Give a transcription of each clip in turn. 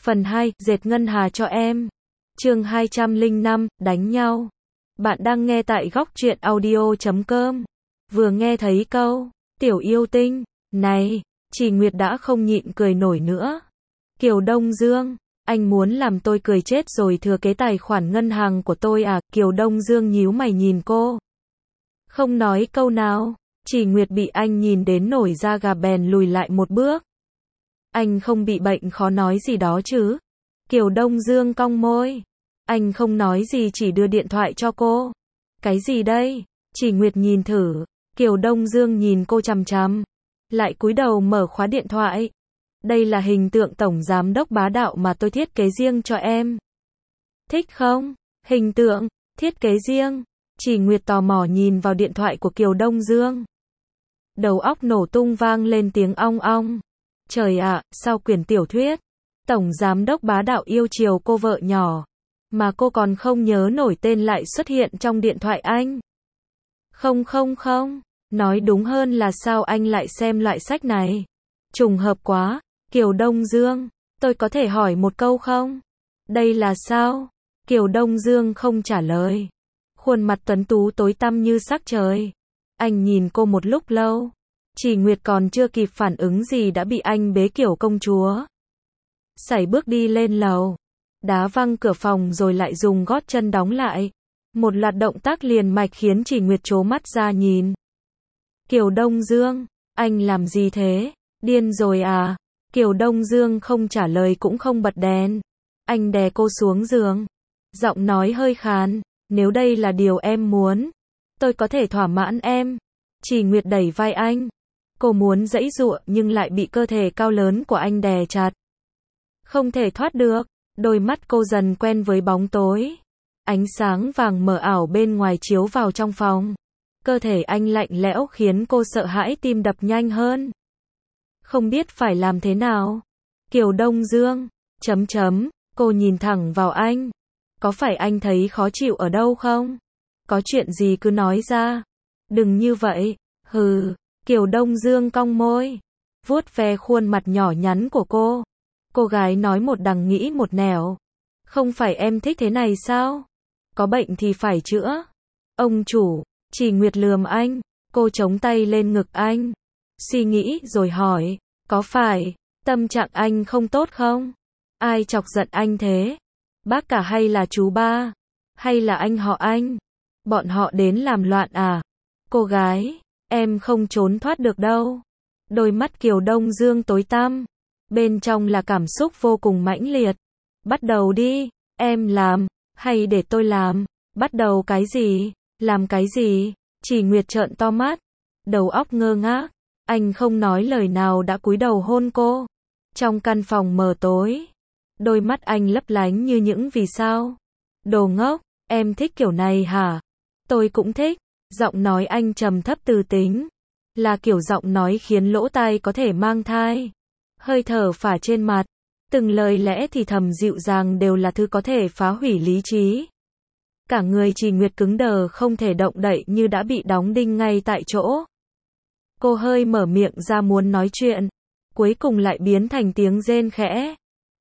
Phần 2, dệt ngân hà cho em. Chương 205, đánh nhau. Bạn đang nghe tại góc truyện audio.com. Vừa nghe thấy câu, tiểu yêu tinh, này, Chỉ Nguyệt đã không nhịn cười nổi nữa. Kiều Đông Dương, anh muốn làm tôi cười chết rồi thừa kế tài khoản ngân hàng của tôi à? Kiều Đông Dương nhíu mày nhìn cô. Không nói câu nào, Chỉ Nguyệt bị anh nhìn đến nổi da gà bèn lùi lại một bước. Anh không bị bệnh khó nói gì đó chứ? Kiều Đông Dương cong môi. Anh không nói gì chỉ đưa điện thoại cho cô. Cái gì đây? Chỉ Nguyệt nhìn thử. Kiều Đông Dương nhìn cô chằm chằm. Lại cúi đầu mở khóa điện thoại. Đây là hình tượng tổng giám đốc bá đạo mà tôi thiết kế riêng cho em. Thích không? Hình tượng, thiết kế riêng. Chỉ Nguyệt tò mò nhìn vào điện thoại của Kiều Đông Dương. Đầu óc nổ tung vang lên tiếng ong ong. Trời ạ, sao quyển tiểu thuyết tổng giám đốc bá đạo yêu chiều cô vợ nhỏ mà cô còn không nhớ nổi tên lại xuất hiện trong điện thoại anh. Không, nói đúng hơn là sao anh lại xem loại sách này? Trùng hợp quá. Kiều Đông Dương, tôi có thể hỏi một câu không? Đây là sao? Kiều Đông Dương không trả lời. Khuôn mặt tuấn tú tối tăm như sắc trời. Anh nhìn cô một lúc lâu. Chỉ Nguyệt còn chưa kịp phản ứng gì đã bị anh bế kiểu công chúa. Sải bước đi lên lầu. Đá văng cửa phòng rồi lại dùng gót chân đóng lại. Một loạt động tác liền mạch khiến Chỉ Nguyệt trố mắt ra nhìn. Kiều Đông Dương, anh làm gì thế? Điên rồi à? Kiều Đông Dương không trả lời cũng không bật đèn. Anh đè cô xuống giường. Giọng nói hơi khàn. Nếu đây là điều em muốn, tôi có thể thỏa mãn em. Chỉ Nguyệt đẩy vai anh. Cô muốn giãy giụa nhưng lại bị cơ thể cao lớn của anh đè chặt. Không thể thoát được. Đôi mắt cô dần quen với bóng tối. Ánh sáng vàng mờ ảo bên ngoài chiếu vào trong phòng. Cơ thể anh lạnh lẽo khiến cô sợ hãi tim đập nhanh hơn. Không biết phải làm thế nào. Kiều Đông Dương, cô nhìn thẳng vào anh. Có phải anh thấy khó chịu ở đâu không? Có chuyện gì cứ nói ra. Đừng như vậy. Hừ. Kiều Đông Dương cong môi. Vuốt ve khuôn mặt nhỏ nhắn của cô. Cô gái nói một đằng nghĩ một nẻo. Không phải em thích thế này sao? Có bệnh thì phải chữa. Ông chủ. Chỉ Nguyệt lườm anh. Cô chống tay lên ngực anh. Suy nghĩ rồi hỏi. Có phải tâm trạng anh không tốt không? Ai chọc giận anh thế? Bác cả hay là chú ba? Hay là anh họ anh? Bọn họ đến làm loạn à? Cô gái, em không trốn thoát được đâu. Đôi mắt Kiều Đông Dương tối tăm. Bên trong là cảm xúc vô cùng mãnh liệt. Bắt đầu đi, em làm, hay để tôi làm? Bắt đầu cái gì? Làm cái gì? Chỉ Nguyệt trợn to mắt. Đầu óc ngơ ngác. Anh không nói lời nào đã cúi đầu hôn cô. Trong căn phòng mờ tối. Đôi mắt anh lấp lánh như những vì sao. Đồ ngốc, em thích kiểu này hả? Tôi cũng thích. Giọng nói anh trầm thấp từ tính. Là kiểu giọng nói khiến lỗ tai có thể mang thai. Hơi thở phả trên mặt. Từng lời lẽ thì thầm dịu dàng đều là thứ có thể phá hủy lý trí. Cả người Chỉ Nguyệt cứng đờ không thể động đậy như đã bị đóng đinh ngay tại chỗ. Cô hơi mở miệng ra muốn nói chuyện. Cuối cùng lại biến thành tiếng rên khẽ.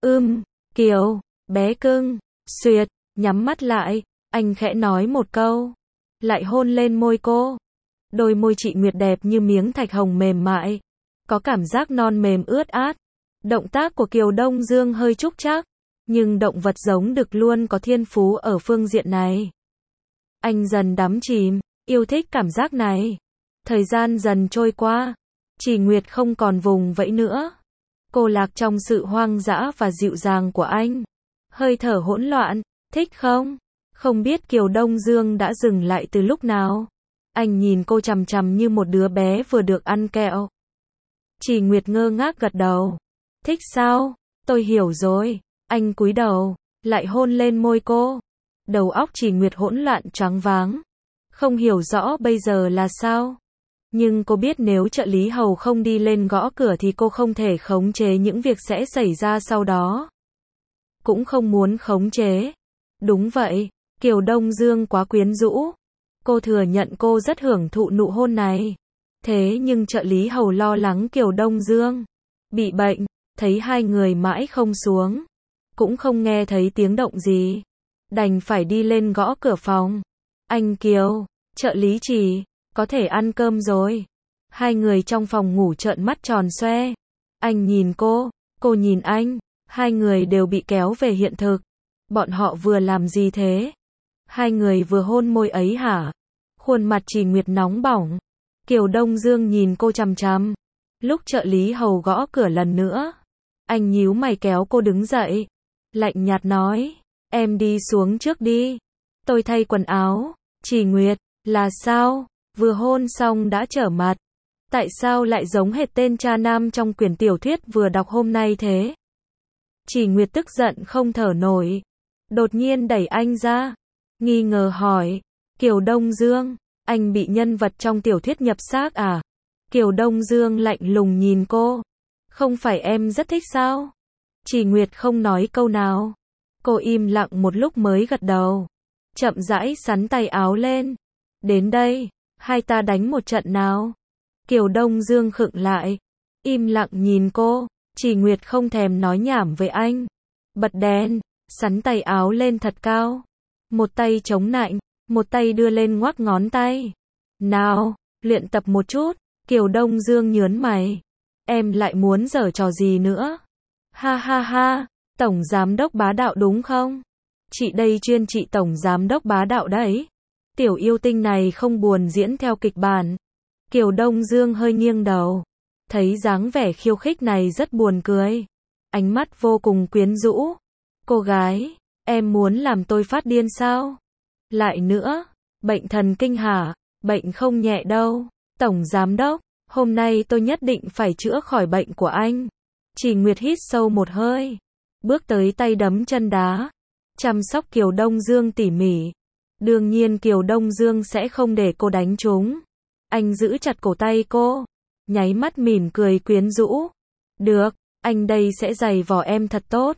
Kiều, bé cưng, xuyệt, nhắm mắt lại, anh khẽ nói một câu. Lại hôn lên môi cô. Đôi môi Chị Nguyệt đẹp như miếng thạch hồng mềm mại. Có cảm giác non mềm ướt át. Động tác của Kiều Đông Dương hơi trúc trác. Nhưng động vật giống đực luôn có thiên phú ở phương diện này. Anh dần đắm chìm, yêu thích cảm giác này. Thời gian dần trôi qua. Chỉ Nguyệt không còn vùng vẫy nữa. Cô lạc trong sự hoang dã và dịu dàng của anh. Hơi thở hỗn loạn, thích không? Không biết Kiều Đông Dương đã dừng lại từ lúc nào. Anh nhìn cô chằm chằm như một đứa bé vừa được ăn kẹo. Chỉ Nguyệt ngơ ngác gật đầu. Thích sao? Tôi hiểu rồi. Anh cúi đầu, lại hôn lên môi cô. Đầu óc Chỉ Nguyệt hỗn loạn choáng váng. Không hiểu rõ bây giờ là sao. Nhưng cô biết nếu trợ lý hầu không đi lên gõ cửa thì cô không thể khống chế những việc sẽ xảy ra sau đó. Cũng không muốn khống chế. Đúng vậy, Kiều Đông Dương quá quyến rũ. Cô thừa nhận cô rất hưởng thụ nụ hôn này. Thế nhưng trợ lý hầu lo lắng Kiều Đông Dương bị bệnh, thấy hai người mãi không xuống. cũng không nghe thấy tiếng động gì. Đành phải đi lên gõ cửa phòng. Anh Kiều, trợ lý Trì, có thể ăn cơm rồi. Hai người trong phòng ngủ trợn mắt tròn xoe. Anh nhìn cô nhìn anh, hai người đều bị kéo về hiện thực. Bọn họ vừa làm gì thế? Hai người vừa hôn môi ấy hả? Khuôn mặt Trì Nguyệt nóng bỏng. Kiều Đông Dương nhìn cô chằm chằm. Lúc trợ lý hầu gõ cửa lần nữa, anh nhíu mày kéo cô đứng dậy. Lạnh nhạt nói, em đi xuống trước đi. Tôi thay quần áo. Trì Nguyệt, là sao? Vừa hôn xong đã trở mặt. Tại sao lại giống hệt tên cha nam trong quyển tiểu thuyết vừa đọc hôm nay thế? Trì Nguyệt tức giận không thở nổi. Đột nhiên đẩy anh ra. Nghi ngờ hỏi, Kiều Đông Dương, anh bị nhân vật trong tiểu thuyết nhập xác à? Kiều Đông Dương lạnh lùng nhìn cô. Không phải em rất thích sao? Trì Nguyệt không nói câu nào. Cô im lặng một lúc mới gật đầu. Chậm rãi xắn tay áo lên. Đến đây, hai ta đánh một trận nào. Kiều Đông Dương khựng lại. Im lặng nhìn cô. Trì Nguyệt không thèm nói nhảm với anh. Bật đèn, xắn tay áo lên thật cao. Một tay chống nạnh, một tay đưa lên ngoắc ngón tay. Nào, luyện tập một chút. Kiều Đông Dương nhớn mày. Em lại muốn giở trò gì nữa? Ha ha ha, tổng giám đốc bá đạo đúng không? Chị đây chuyên trị tổng giám đốc bá đạo đấy. Tiểu yêu tinh này không buồn diễn theo kịch bản. Kiều Đông Dương hơi nghiêng đầu. Thấy dáng vẻ khiêu khích này rất buồn cười. Ánh mắt vô cùng quyến rũ. Cô gái, em muốn làm tôi phát điên sao? Lại nữa, bệnh thần kinh hả? Bệnh không nhẹ đâu. Tổng giám đốc, hôm nay tôi nhất định phải chữa khỏi bệnh của anh. Trì Nguyệt hít sâu một hơi. Bước tới tay đấm chân đá. Chăm sóc Kiều Đông Dương tỉ mỉ. Đương nhiên Kiều Đông Dương sẽ không để cô đánh trúng. Anh giữ chặt cổ tay cô. Nháy mắt mỉm cười quyến rũ. Được, anh đây sẽ giày vò em thật tốt.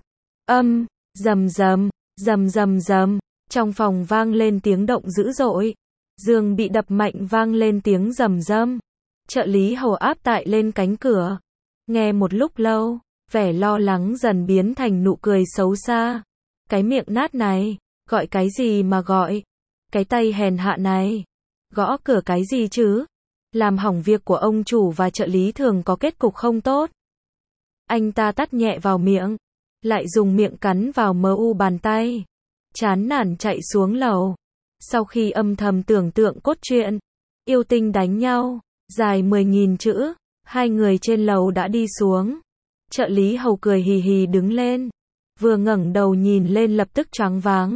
Rầm rầm, rầm rầm rầm. Trong phòng vang lên tiếng động dữ dội. Giường bị đập mạnh vang lên tiếng rầm rầm. Trợ lý hầu áp tại lên cánh cửa. Nghe một lúc lâu, vẻ lo lắng dần biến thành nụ cười xấu xa. Cái miệng nát này, gọi cái gì mà gọi? Cái tay hèn hạ này, gõ cửa cái gì chứ? Làm hỏng việc của ông chủ và trợ lý thường có kết cục không tốt. Anh ta tát nhẹ vào miệng, lại dùng miệng cắn vào mu bàn tay. Chán nản chạy xuống lầu. Sau khi âm thầm tưởng tượng cốt truyện, yêu tinh đánh nhau, dài 10.000 chữ, hai người trên lầu đã đi xuống. Trợ lý hầu cười hì hì đứng lên. Vừa ngẩng đầu nhìn lên lập tức choáng váng.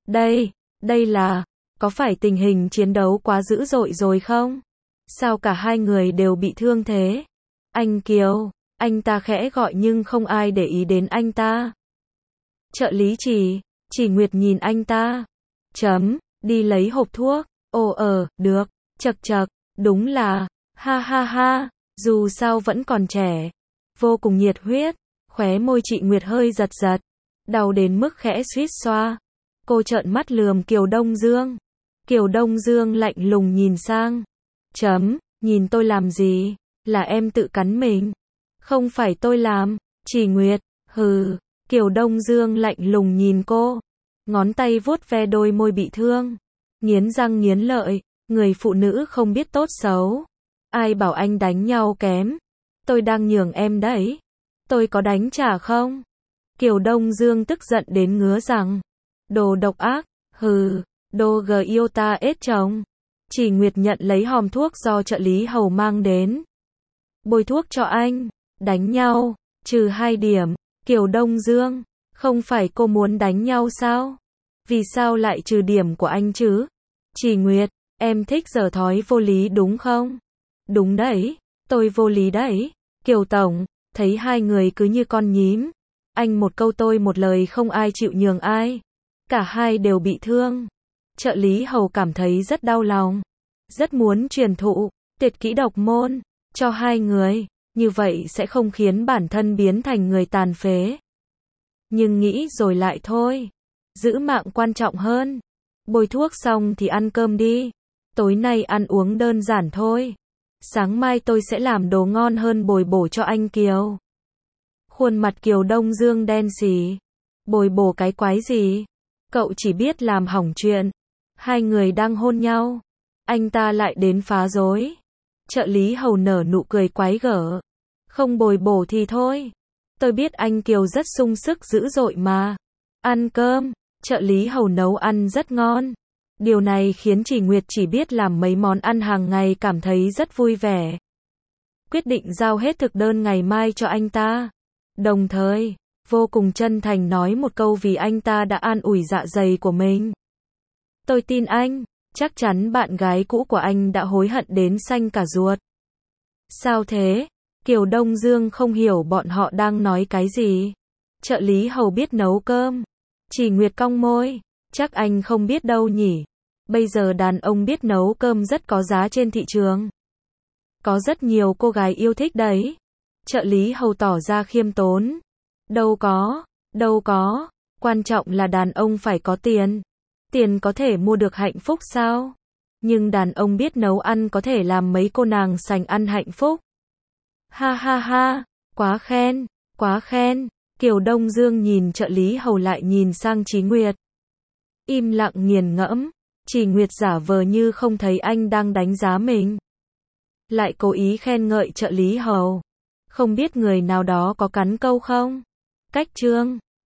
Đây là, có phải tình hình chiến đấu quá dữ dội rồi không? Sao cả hai người đều bị thương thế? Anh Kiều, anh ta khẽ gọi nhưng không ai để ý đến anh ta. Trợ lý Trì Nguyệt nhìn anh ta. Đi lấy hộp thuốc. Được, chậc, đúng là, ha ha ha, dù sao vẫn còn trẻ. Vô cùng nhiệt huyết, khóe môi chị Nguyệt hơi giật giật. Đau đến mức khẽ suýt xoa. Cô trợn mắt lườm Kiều Đông Dương. Kiều Đông Dương lạnh lùng nhìn sang. Nhìn tôi làm gì? Là em tự cắn mình. Không phải tôi làm. Trì Nguyệt, hừ. Kiều Đông Dương lạnh lùng nhìn cô. Ngón tay vuốt ve đôi môi bị thương. Nghiến răng nghiến lợi. Người phụ nữ không biết tốt xấu. Ai bảo anh đánh nhau kém? Tôi đang nhường em đấy. Tôi có đánh trả không? Kiều Đông Dương tức giận đến ngứa răng. Đồ độc ác. Hừ. Đồ yêu ta ết chồng. Trì Nguyệt nhận lấy hòm thuốc do trợ lý hầu mang đến. Bôi thuốc cho anh. Đánh nhau. Trừ 2 điểm. Kiều Đông Dương. Không phải cô muốn đánh nhau sao? Vì sao lại trừ điểm của anh chứ? Trì Nguyệt, em thích giở thói vô lý đúng không? Đúng đấy. Tôi vô lý đấy. Kiều Tổng, thấy hai người cứ như con nhím. Anh một câu tôi một lời không ai chịu nhường ai. Cả hai đều bị thương. Trợ lý hầu cảm thấy rất đau lòng. Rất muốn truyền thụ tuyệt kỹ độc môn cho hai người. Như vậy sẽ không khiến bản thân biến thành người tàn phế. Nhưng nghĩ rồi lại thôi. Giữ mạng quan trọng hơn. Bôi thuốc xong thì ăn cơm đi. Tối nay ăn uống đơn giản thôi. Sáng mai tôi sẽ làm đồ ngon hơn bồi bổ cho anh Kiều. Khuôn mặt Kiều Đông Dương đen xì. Bồi bổ cái quái gì? Cậu chỉ biết làm hỏng chuyện. Hai người đang hôn nhau. Anh ta lại đến phá rối. Trợ lý Hầu nở nụ cười quái gở. Không bồi bổ thì thôi. Tôi biết anh Kiều rất sung sức dữ dội mà. Ăn cơm. Trợ lý Hầu nấu ăn rất ngon. Điều này khiến Chỉ Nguyệt chỉ biết làm mấy món ăn hàng ngày cảm thấy rất vui vẻ. Quyết định giao hết thực đơn ngày mai cho anh ta. Đồng thời, vô cùng chân thành nói một câu vì anh ta đã an ủi dạ dày của mình. Tôi tin anh, chắc chắn bạn gái cũ của anh đã hối hận đến xanh cả ruột. Sao thế? Kiều Đông Dương không hiểu bọn họ đang nói cái gì. Trợ lý Hầu biết nấu cơm. Chỉ Nguyệt cong môi. Chắc anh không biết đâu nhỉ. Bây giờ đàn ông biết nấu cơm rất có giá trên thị trường. Có rất nhiều cô gái yêu thích đấy. Trợ lý Hầu tỏ ra khiêm tốn. Đâu có. Quan trọng là đàn ông phải có tiền. Tiền có thể mua được hạnh phúc sao? Nhưng đàn ông biết nấu ăn có thể làm mấy cô nàng sành ăn hạnh phúc. Ha ha ha, quá khen. Kiều Đông Dương nhìn trợ lý Hầu lại nhìn sang Chí Nguyệt. Im lặng nghiền ngẫm. Chỉ Nguyệt giả vờ như không thấy anh đang đánh giá mình. Lại cố ý khen ngợi trợ lý Hầu. Không biết người nào đó có cắn câu không? Cách chương